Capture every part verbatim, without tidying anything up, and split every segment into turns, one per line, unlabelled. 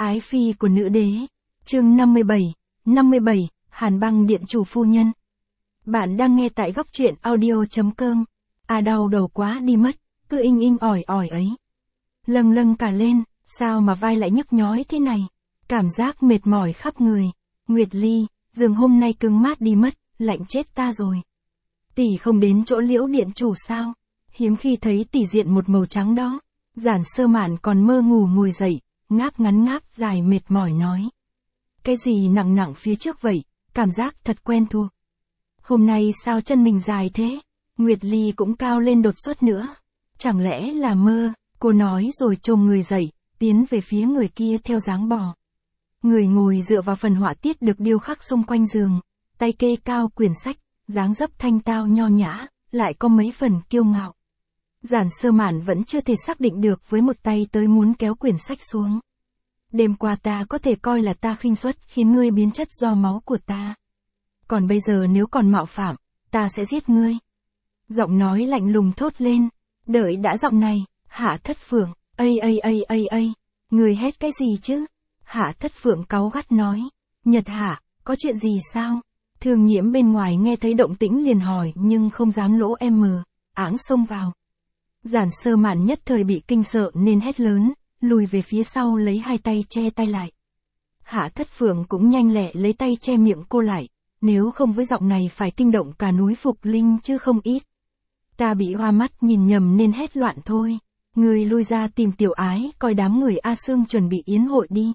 Ái phi của nữ đế. Chương năm mươi bảy, năm mươi bảy, Hàn Băng điện chủ phu nhân. Bạn đang nghe tại góc truyện audio.com. À đau đầu quá đi mất, cứ inh inh ỏi ỏi ấy. Lâng lâng cả lên, sao mà vai lại nhức nhói thế này? Cảm giác mệt mỏi khắp người. Nguyệt Ly, giường hôm nay cứng mát đi mất, lạnh chết ta rồi. Tỷ không đến chỗ Liễu điện chủ sao? Hiếm khi thấy tỷ diện một màu trắng đó. Giản Sơ Mạn còn mơ ngủ ngồi dậy, ngáp ngắn ngáp dài mệt mỏi nói. Cái gì nặng nặng phía trước vậy, cảm giác thật quen thuộc. Hôm nay sao chân mình dài thế? Nguyệt Ly cũng cao lên đột xuất nữa. Chẳng lẽ là mơ? Cô nói rồi chồm người dậy, tiến về phía người kia theo dáng bò. Người ngồi dựa vào phần họa tiết được điêu khắc xung quanh giường, tay kê cao quyển sách, dáng dấp thanh tao nho nhã, lại có mấy phần kiêu ngạo. Giản Sơ Mạn vẫn chưa thể xác định được với một tay tới muốn kéo quyển sách xuống. Đêm qua ta có thể coi là ta khinh suất khiến ngươi biến chất do máu của ta. Còn bây giờ nếu còn mạo phạm, ta sẽ giết ngươi. Giọng nói lạnh lùng thốt lên. Đợi đã giọng này, Hạ Thất Phượng, ây ây ây ây ây, ngươi hét cái gì chứ? Hạ Thất Phượng cáu gắt nói. Nhật Hạ, có chuyện gì sao? Thường Nhiễm bên ngoài nghe thấy động tĩnh liền hỏi nhưng không dám lỗ em mờ, áng xông vào. Giản Sơ Mạn nhất thời bị kinh sợ nên hét lớn, lùi về phía sau lấy hai tay che tay lại. Hạ Thất Phượng cũng nhanh lẹ lấy tay che miệng cô lại, nếu không với giọng này phải kinh động cả núi Phục Linh chứ không ít. Ta bị hoa mắt nhìn nhầm nên hét loạn thôi, người lui ra tìm Tiểu Ái coi đám người A Sương chuẩn bị yến hội đi.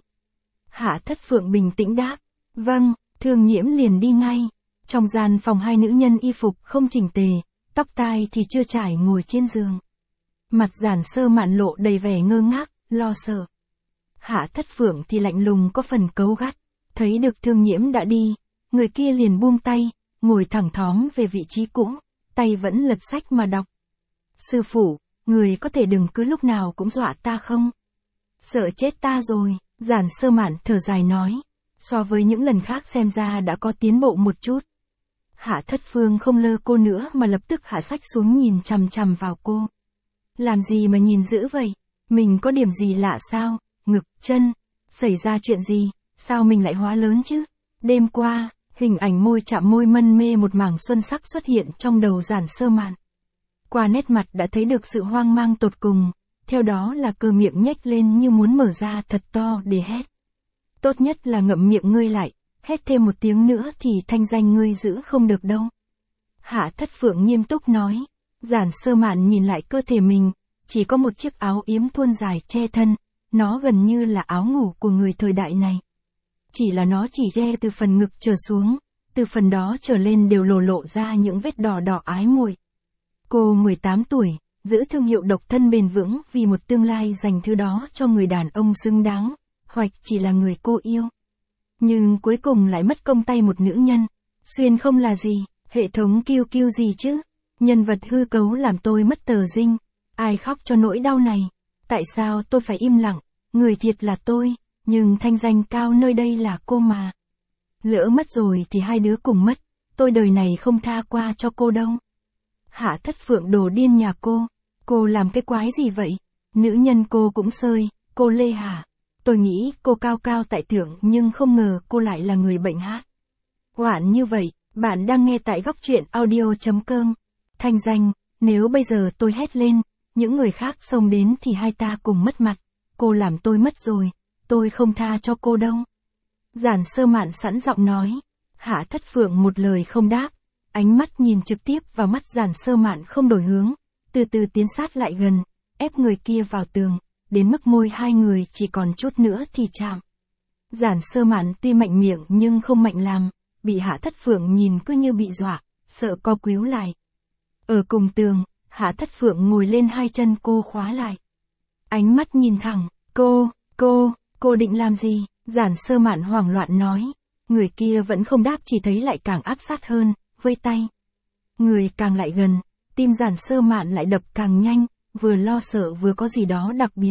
Hạ Thất Phượng bình tĩnh đáp, vâng, Thường Nhiễm liền đi ngay. Trong gian phòng hai nữ nhân y phục không chỉnh tề, tóc tai thì chưa trải ngồi trên giường. Mặt Giản Sơ Mạn lộ đầy vẻ ngơ ngác, lo sợ. Hạ Thất Phượng thì lạnh lùng có phần cấu gắt, thấy được Thường Nhiễm đã đi, người kia liền buông tay, ngồi thẳng thóm về vị trí cũ, tay vẫn lật sách mà đọc. Sư phụ, người có thể đừng cứ lúc nào cũng dọa ta không? Sợ chết ta rồi, Giản Sơ Mạn thở dài nói, so với những lần khác xem ra đã có tiến bộ một chút. Hạ Thất Phương không lơ cô nữa mà lập tức hạ sách xuống nhìn chằm chằm vào cô. Làm gì mà nhìn dữ vậy? Mình có điểm gì lạ sao? Ngực, chân, xảy ra chuyện gì? Sao mình lại hóa lớn chứ? Đêm qua, hình ảnh môi chạm môi mân mê một mảng xuân sắc xuất hiện trong đầu Giản Sơ Mạn. Qua nét mặt đã thấy được sự hoang mang tột cùng, theo đó là cơ miệng nhếch lên như muốn mở ra thật to để hét. Tốt nhất là ngậm miệng ngươi lại, hét thêm một tiếng nữa thì thanh danh ngươi giữ không được đâu. Hạ Thất Phượng nghiêm túc nói. Giản Sơ Mạn nhìn lại cơ thể mình, chỉ có một chiếc áo yếm thun dài che thân, nó gần như là áo ngủ của người thời đại này. Chỉ là nó chỉ che từ phần ngực trở xuống, từ phần đó trở lên đều lộ lộ ra những vết đỏ đỏ ái muội. Cô mười tám tuổi, giữ thương hiệu độc thân bền vững vì một tương lai dành thứ đó cho người đàn ông xứng đáng, hoặc chỉ là người cô yêu. Nhưng cuối cùng lại mất công tay một nữ nhân. Xuyên không là gì, hệ thống kiêu kiêu gì chứ? Nhân vật hư cấu làm tôi mất tờ dinh. Ai khóc cho nỗi đau này? Tại sao tôi phải im lặng? Người thiệt là tôi, nhưng thanh danh cao nơi đây là cô mà. Lỡ mất rồi thì hai đứa cùng mất. Tôi đời này không tha qua cho cô đâu. Hạ Thất Phượng đồ điên nhà cô. Cô làm cái quái gì vậy? Nữ nhân cô cũng sơi, cô Lê hả? Tôi nghĩ cô cao cao tại thượng nhưng không ngờ cô lại là người bệnh hát. Hoạn như vậy, bạn đang nghe tại góc truyện audio.com. Thanh danh, nếu bây giờ tôi hét lên, những người khác xông đến thì hai ta cùng mất mặt. Cô làm tôi mất rồi, tôi không tha cho cô đâu. Giản Sơ Mạn sẵn giọng nói. Hạ Thất Phượng một lời không đáp, ánh mắt nhìn trực tiếp vào mắt Giản Sơ Mạn không đổi hướng, từ từ tiến sát lại gần, ép người kia vào tường, đến mức môi hai người chỉ còn chút nữa thì chạm. Giản Sơ Mạn tuy mạnh miệng nhưng không mạnh làm, bị Hạ Thất Phượng nhìn cứ như bị dọa, sợ co quíu lại. Ở cùng tường, Hạ Thất Phượng ngồi lên hai chân cô khóa lại. Ánh mắt nhìn thẳng, cô, cô, cô định làm gì? Giản Sơ Mạn hoảng loạn nói. Người kia vẫn không đáp chỉ thấy lại càng áp sát hơn, vây tay. Người càng lại gần, tim Giản Sơ Mạn lại đập càng nhanh, vừa lo sợ vừa có gì đó đặc biệt.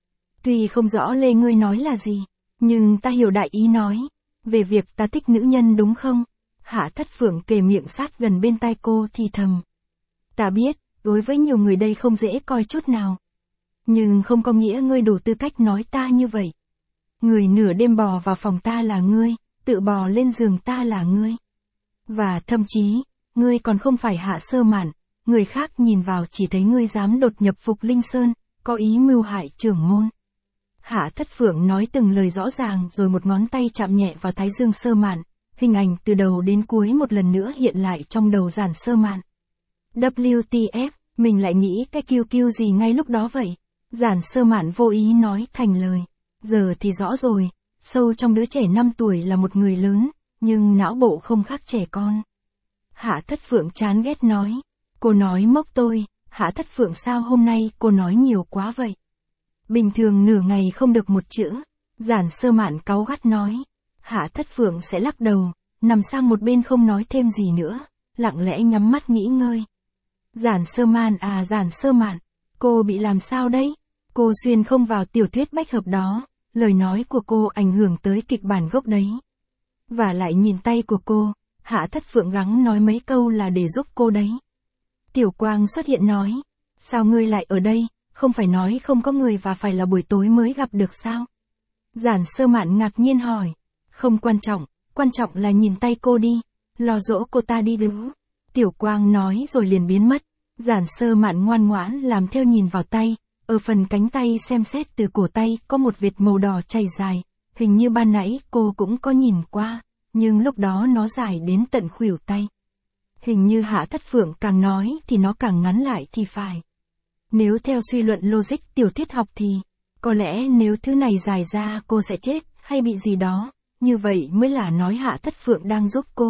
Tuy không rõ Lê ngươi nói là gì, nhưng ta hiểu đại ý nói. Về việc ta thích nữ nhân đúng không? Hạ Thất Phượng kề miệng sát gần bên tai cô thì thầm. Ta biết, đối với nhiều người đây không dễ coi chút nào. Nhưng không có nghĩa ngươi đủ tư cách nói ta như vậy. người nửa đêm bò vào phòng ta là ngươi, tự bò lên giường ta là ngươi. Và thậm chí, ngươi còn không phải Hạ Sơ Mạn, người khác nhìn vào chỉ thấy ngươi dám đột nhập Phục Linh Sơn, có ý mưu hại trưởng môn. Hạ Thất Phượng nói từng lời rõ ràng rồi một ngón tay chạm nhẹ vào thái dương Sơ Mạn, hình ảnh từ đầu đến cuối một lần nữa hiện lại trong đầu Giản Sơ Mạn. vê kép tê ép, mình lại nghĩ cái kiêu kiêu gì ngay lúc đó vậy? Giản Sơ Mạn vô ý nói thành lời. Giờ thì rõ rồi, sâu trong đứa trẻ năm tuổi là một người lớn, nhưng não bộ không khác trẻ con. Hạ Thất Phượng chán ghét nói. Cô nói mốc tôi, Hạ Thất Phượng sao hôm nay cô nói nhiều quá vậy? Bình thường nửa ngày không được một chữ. Giản Sơ Mạn cáu gắt nói. Hạ Thất Phượng sẽ lắc đầu, nằm sang một bên không nói thêm gì nữa, lặng lẽ nhắm mắt nghỉ ngơi. Giản Sơ Mạn à Giản Sơ Mạn, cô bị làm sao đấy? Cô xuyên không vào tiểu thuyết bách hợp đó, lời nói của cô ảnh hưởng tới kịch bản gốc đấy. Và lại nhìn tay của cô, Hạ Thất Phượng gắng nói mấy câu là để giúp cô đấy. Tiểu Quang xuất hiện nói, sao ngươi lại ở đây, không phải nói không có người và phải là buổi tối mới gặp được sao? Giản Sơ Mạn ngạc nhiên hỏi, không quan trọng, quan trọng là nhìn tay cô đi, lo dỗ cô ta đi đứng. Tiểu Quang nói rồi liền biến mất, Giản Sơ Mạn ngoan ngoãn làm theo nhìn vào tay, ở phần cánh tay xem xét từ cổ tay có một vệt màu đỏ chảy dài, hình như ban nãy cô cũng có nhìn qua, nhưng lúc đó nó dài đến tận khuỷu tay. Hình như Hạ Thất Phượng càng nói thì nó càng ngắn lại thì phải. Nếu theo suy luận logic tiểu thuyết học thì, có lẽ nếu thứ này dài ra cô sẽ chết, hay bị gì đó, như vậy mới là nói Hạ Thất Phượng đang giúp cô.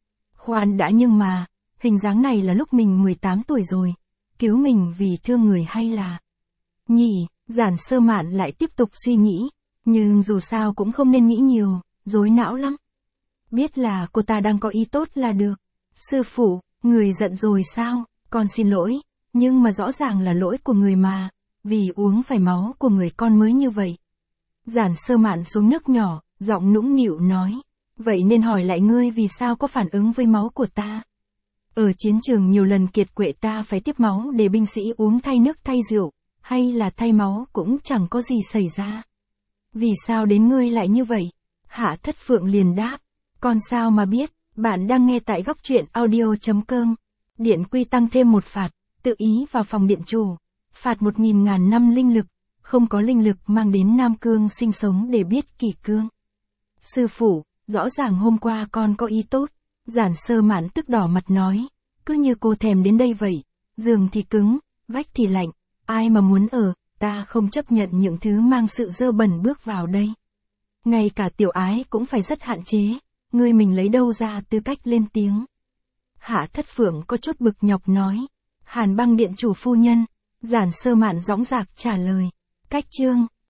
Khoan đã nhưng mà, hình dáng này là lúc mình mười tám tuổi rồi, cứu mình vì thương người hay là... Nhỉ, Giản Sơ Mạn lại tiếp tục suy nghĩ, nhưng dù sao cũng không nên nghĩ nhiều, rối não lắm. Biết là cô ta đang có ý tốt là được. Sư phụ, người giận rồi sao, con xin lỗi, nhưng mà rõ ràng là lỗi của người mà, vì uống phải máu của người con mới như vậy. Giản Sơ Mạn xuống nước nhỏ, giọng nũng nịu nói, vậy nên hỏi lại ngươi vì sao có phản ứng với máu của ta. Ở chiến trường nhiều lần kiệt quệ ta phải tiếp máu để binh sĩ uống thay nước thay rượu, hay là thay máu cũng chẳng có gì xảy ra. Vì sao đến ngươi lại như vậy? Hạ Thất Phượng liền đáp, con sao mà biết, bạn đang nghe tại góc truyện audio chấm com. Điện quy tăng thêm một phạt, tự ý vào phòng điện chủ, phạt một nghìn ngàn năm linh lực, không có linh lực mang đến Nam Cương sinh sống để biết kỷ cương. Sư phụ, rõ ràng hôm qua con có ý tốt, Giản Sơ Mạn tức đỏ mặt nói, cứ như cô thèm đến đây vậy, giường thì cứng, vách thì lạnh, ai mà muốn ở, ta không chấp nhận những thứ mang sự dơ bẩn bước vào đây. Ngay cả tiểu ái cũng phải rất hạn chế, ngươi mình lấy đâu ra tư cách lên tiếng. Hạ Thất Phượng có chút bực nhọc nói, Hàn Băng điện chủ phu nhân, Giản Sơ Mạn dõng dạc trả lời, cách chương.